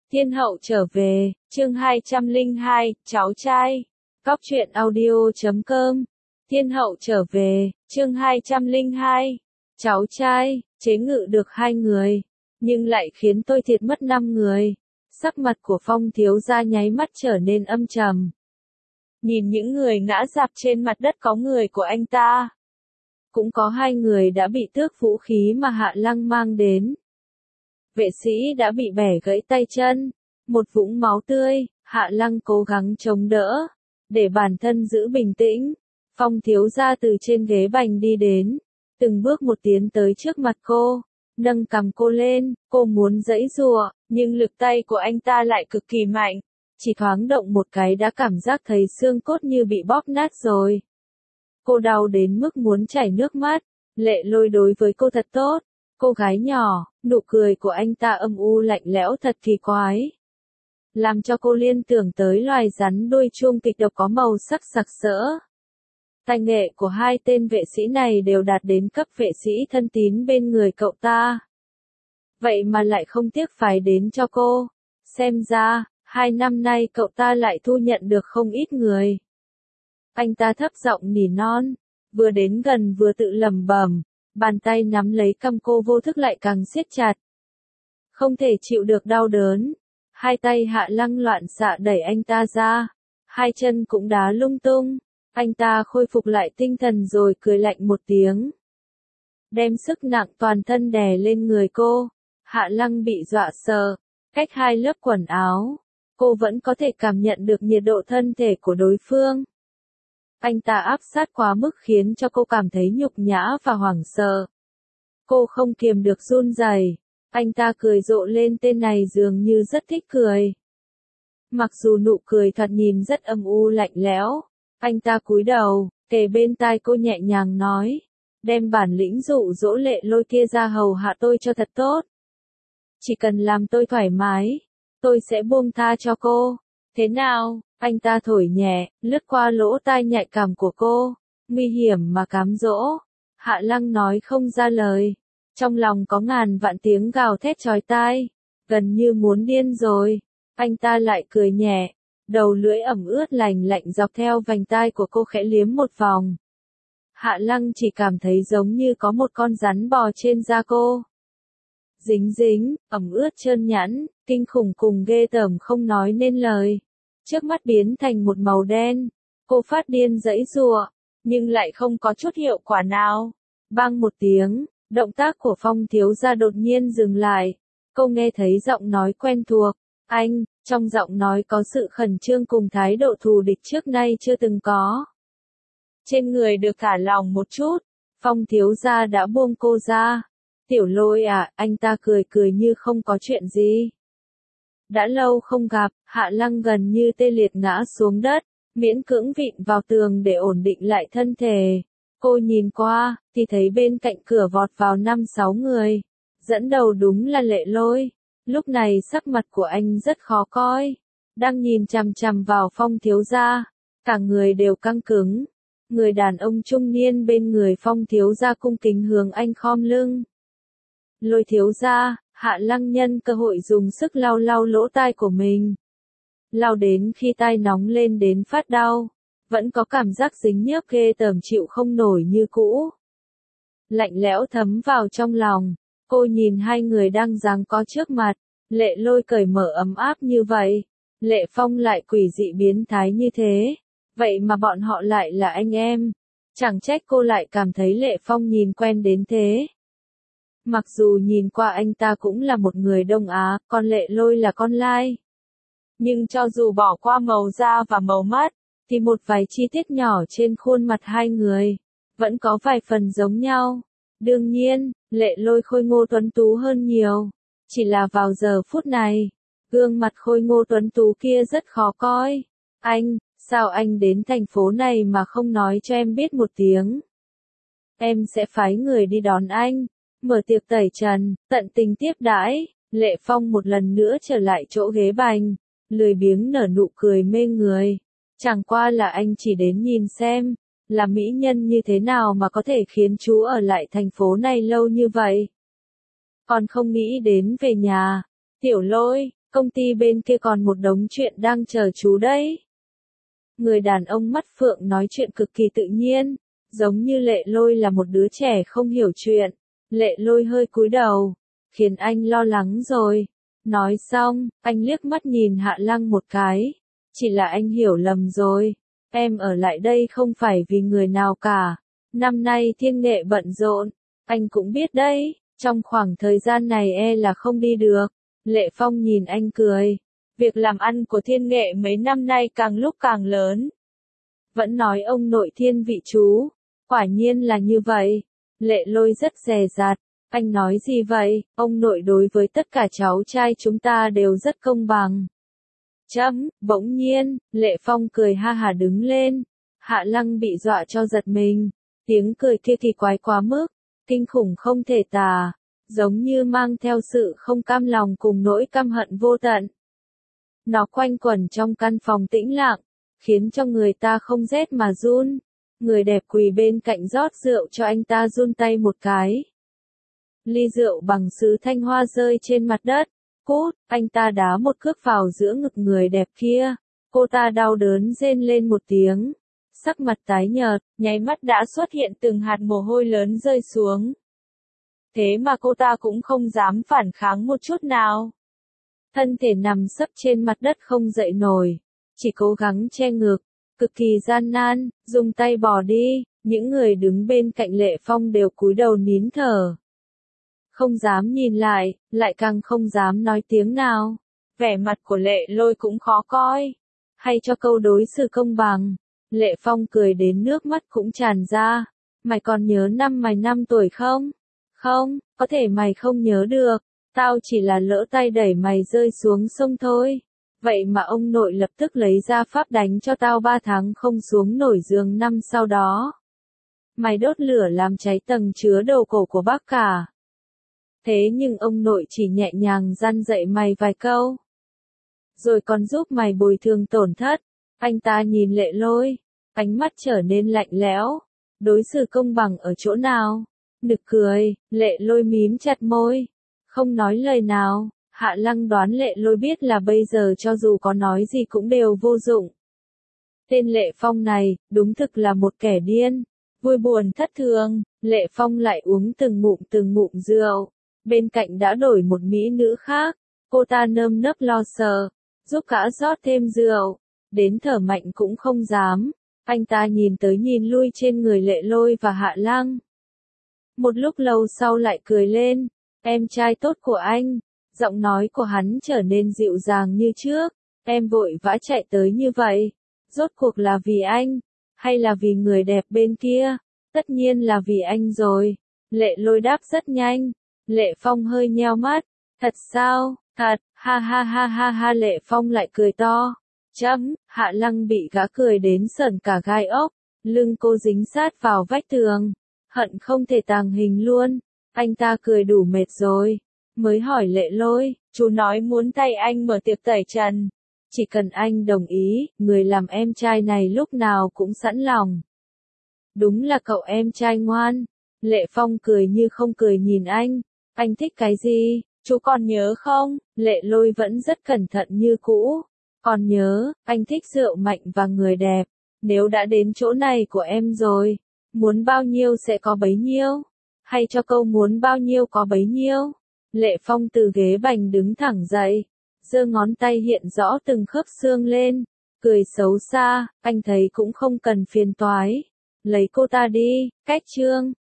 Thiên hậu trở về, chương 202, cháu trai. Cóc truyện audio.com. Thiên hậu trở về, chương 202. Cháu trai, chế ngự được 2 người, nhưng lại khiến tôi thiệt mất 5 người. Sắc mặt của Phong thiếu gia nháy mắt trở nên âm trầm. Nhìn những người ngã rạp trên mặt đất có người của anh ta. Cũng có 2 người đã bị tước vũ khí mà Hạ Lăng mang đến. Vệ sĩ đã bị bẻ gãy tay chân, một vũng máu tươi, Hạ Lăng cố gắng chống đỡ, để bản thân giữ bình tĩnh. Phong thiếu gia từ trên ghế bành đi đến, từng bước một tiến tới trước mặt cô, nâng cằm cô lên, cô muốn giãy giụa, nhưng lực tay của anh ta lại cực kỳ mạnh, chỉ thoáng động một cái đã cảm giác thấy xương cốt như bị bóp nát rồi. Cô đau đến mức muốn chảy nước mắt, Lệ Lôi đối với cô thật tốt. Cô gái nhỏ, nụ cười của anh ta âm u lạnh lẽo thật kỳ quái. Làm cho cô liên tưởng tới loài rắn đuôi chuông kịch độc có màu sắc sặc sỡ. Tài nghệ của 2 tên vệ sĩ này đều đạt đến cấp vệ sĩ thân tín bên người cậu ta. Vậy mà lại không tiếc phái đến cho cô. Xem ra, 2 năm nay cậu ta lại thu nhận được không ít người. Anh ta thấp giọng nỉ non, vừa đến gần vừa tự lẩm bẩm. Bàn tay nắm lấy cằm cô vô thức lại càng siết chặt. Không thể chịu được đau đớn. 2 tay Hạ Lăng loạn xạ đẩy anh ta ra. 2 chân cũng đá lung tung. Anh ta khôi phục lại tinh thần rồi cười lạnh một tiếng. Đem sức nặng toàn thân đè lên người cô. Hạ Lăng bị dọa sợ. Cách 2 lớp quần áo, cô vẫn có thể cảm nhận được nhiệt độ thân thể của đối phương. Anh ta áp sát quá mức khiến cho cô cảm thấy nhục nhã và hoảng sợ. Cô không kiềm được run rẩy. Anh ta cười rộ lên, tên này dường như rất thích cười. Mặc dù nụ cười thoạt nhìn rất âm u lạnh lẽo, anh ta cúi đầu, kề bên tai cô nhẹ nhàng nói, đem bản lĩnh dụ dỗ Lệ Lôi kia ra hầu hạ tôi cho thật tốt. Chỉ cần làm tôi thoải mái, tôi sẽ buông tha cho cô. Thế nào? Anh ta thổi nhẹ, lướt qua lỗ tai nhạy cảm của cô, nguy hiểm mà cám dỗ. Hạ Lăng nói không ra lời, trong lòng có ngàn vạn tiếng gào thét chói tai, gần như muốn điên rồi. Anh ta lại cười nhẹ, đầu lưỡi ẩm ướt lành lạnh dọc theo vành tai của cô khẽ liếm một vòng. Hạ Lăng chỉ cảm thấy giống như có một con rắn bò trên da cô. Dính dính, ẩm ướt trơn nhẵn, kinh khủng cùng ghê tởm không nói nên lời. Trước mắt biến thành một màu đen, cô phát điên giãy giụa, nhưng lại không có chút hiệu quả nào. Bang một tiếng, động tác của Phong thiếu gia đột nhiên dừng lại. Cô nghe thấy giọng nói quen thuộc, anh, trong giọng nói có sự khẩn trương cùng thái độ thù địch trước nay chưa từng có. Trên người được thả lỏng một chút, Phong thiếu gia đã buông cô ra. Tiểu Lôi à, anh ta cười cười như không có chuyện gì. Đã lâu không gặp, Hạ Lăng gần như tê liệt ngã xuống đất, miễn cưỡng vịn vào tường để ổn định lại thân thể. Cô nhìn qua, thì thấy bên cạnh cửa vọt vào 5-6 người. Dẫn đầu đúng là Lệ Lôi. Lúc này sắc mặt của anh rất khó coi. Đang nhìn chằm chằm vào Phong thiếu gia. Cả người đều căng cứng. Người đàn ông trung niên bên người Phong thiếu gia cung kính hướng anh khom lưng. Lôi thiếu gia. Hạ Lăng nhân cơ hội dùng sức lau lau lỗ tai của mình. Lau đến khi tai nóng lên đến phát đau. Vẫn có cảm giác dính nhớp ghê tởm chịu không nổi như cũ. Lạnh lẽo thấm vào trong lòng. Cô nhìn 2 người đang giằng co trước mặt. Lệ Lôi cởi mở ấm áp như vậy. Lệ Phong lại quỷ dị biến thái như thế. Vậy mà bọn họ lại là anh em. Chẳng trách cô lại cảm thấy Lệ Phong nhìn quen đến thế. Mặc dù nhìn qua anh ta cũng là một người Đông Á, còn Lệ Lôi là con Lai. Nhưng cho dù bỏ qua màu da và màu mắt, thì một vài chi tiết nhỏ trên khuôn mặt 2 người, vẫn có vài phần giống nhau. Đương nhiên, Lệ Lôi khôi ngô tuấn tú hơn nhiều. Chỉ là vào giờ phút này, gương mặt khôi ngô tuấn tú kia rất khó coi. Anh, sao anh đến thành phố này mà không nói cho em biết một tiếng? Em sẽ phái người đi đón anh. Mở tiệc tẩy trần, tận tình tiếp đãi. Lệ Phong một lần nữa trở lại chỗ ghế bành, lười biếng nở nụ cười mê người. Chẳng qua là anh chỉ đến nhìn xem, là mỹ nhân như thế nào mà có thể khiến chú ở lại thành phố này lâu như vậy. Còn không nghĩ đến về nhà. Tiểu Lôi, Công ty bên kia còn một đống chuyện đang chờ chú đấy. Người đàn ông mắt phượng nói chuyện cực kỳ tự nhiên, giống như Lệ Lôi là một đứa trẻ không hiểu chuyện. Lệ Lôi hơi cúi đầu, khiến anh lo lắng rồi. Nói xong, anh liếc mắt nhìn Hạ Lăng một cái. Chỉ là anh hiểu lầm rồi. Em ở lại đây không phải vì người nào cả. Năm nay Thiên Nghệ bận rộn. Anh cũng biết đấy, trong khoảng thời gian này là không đi được. Lệ Phong nhìn anh cười. Việc làm ăn của Thiên Nghệ mấy năm nay càng lúc càng lớn. Vẫn nói ông nội thiên vị chú. Quả nhiên là như vậy. Lệ Lôi rất dè dặt. Anh nói gì vậy? Ông nội đối với tất cả cháu trai chúng ta đều rất công bằng. Bỗng nhiên, Lệ Phong cười ha hả đứng lên. Hạ Lăng bị dọa cho giật mình. Tiếng cười kia kỳ quái quá mức, kinh khủng không thể tả, giống như mang theo sự không cam lòng cùng nỗi căm hận vô tận. Nó quanh quẩn trong căn phòng tĩnh lặng, khiến cho người ta không rét mà run. Người đẹp quỳ bên cạnh rót rượu cho anh ta run tay một cái. Ly rượu bằng sứ thanh hoa rơi trên mặt đất. Cút, anh ta đá một cước vào giữa ngực người đẹp kia. Cô ta đau đớn rên lên một tiếng. Sắc mặt tái nhợt, nháy mắt đã xuất hiện từng hạt mồ hôi lớn rơi xuống. Thế mà cô ta cũng không dám phản kháng một chút nào. Thân thể nằm sấp trên mặt đất không dậy nổi, chỉ cố gắng che ngực, cực kỳ gian nan, dùng tay bỏ đi. Những người đứng bên cạnh Lệ Phong đều cúi đầu nín thở. Không dám nhìn lại, lại càng không dám nói tiếng nào. Vẻ mặt của Lệ Lôi cũng khó coi. Hay cho câu đối xử công bằng. Lệ Phong cười đến nước mắt cũng tràn ra. Mày còn nhớ năm mày 5 tuổi không? Không, có thể mày không nhớ được. Tao chỉ là lỡ tay đẩy mày rơi xuống sông thôi. Vậy mà ông nội lập tức lấy ra pháp đánh cho tao 3 tháng không xuống nổi giường năm sau đó. Mày đốt lửa làm cháy tầng chứa đồ cổ của bác cả. Thế nhưng ông nội chỉ nhẹ nhàng răn dạy mày vài câu. Rồi còn giúp mày bồi thường tổn thất. Anh ta nhìn Lệ Lôi, ánh mắt trở nên lạnh lẽo. Đối xử công bằng ở chỗ nào? Nực cười, Lệ Lôi mím chặt môi, không nói lời nào. Hạ Lăng đoán Lệ Lôi biết là bây giờ cho dù có nói gì cũng đều vô dụng. Tên Lệ Phong này, đúng thực là một kẻ điên. Vui buồn thất thường, Lệ Phong lại uống từng ngụm rượu. Bên cạnh đã đổi một mỹ nữ khác. Cô ta nơm nớp lo sợ, giúp gã rót thêm rượu. Đến thở mạnh cũng không dám. Anh ta nhìn tới nhìn lui trên người Lệ Lôi và Hạ Lăng. Một lúc lâu sau lại cười lên. Em trai tốt của anh. Giọng nói của hắn trở nên dịu dàng như trước. Em vội vã chạy tới như vậy. Rốt cuộc là vì anh, hay là vì người đẹp bên kia? Tất nhiên là vì anh rồi. Lệ Lôi đáp rất nhanh. Lệ Phong hơi nheo mắt. Thật sao? Thật, ha ha ha ha ha. Lệ Phong lại cười to. Hạ Lăng bị gã cười đến sởn cả gai ốc. Lưng cô dính sát vào vách tường. Hận không thể tàng hình luôn. Anh ta cười đủ mệt rồi. Mới hỏi Lệ Lôi, chú nói muốn thay anh mở tiệc tẩy trần. Chỉ cần anh đồng ý, người làm em trai này lúc nào cũng sẵn lòng. Đúng là cậu em trai ngoan. Lệ Phong cười như không cười nhìn anh. Anh thích cái gì? Chú còn nhớ không? Lệ Lôi vẫn rất cẩn thận như cũ. Còn nhớ, anh thích rượu mạnh và người đẹp. Nếu đã đến chỗ này của em rồi, muốn bao nhiêu sẽ có bấy nhiêu. Hay cho câu muốn bao nhiêu có bấy nhiêu. Lệ Phong từ ghế bành đứng thẳng dậy, giơ ngón tay hiện rõ từng khớp xương lên, cười xấu xa. Anh thấy cũng không cần phiền toái. Lấy cô ta đi, cách chương.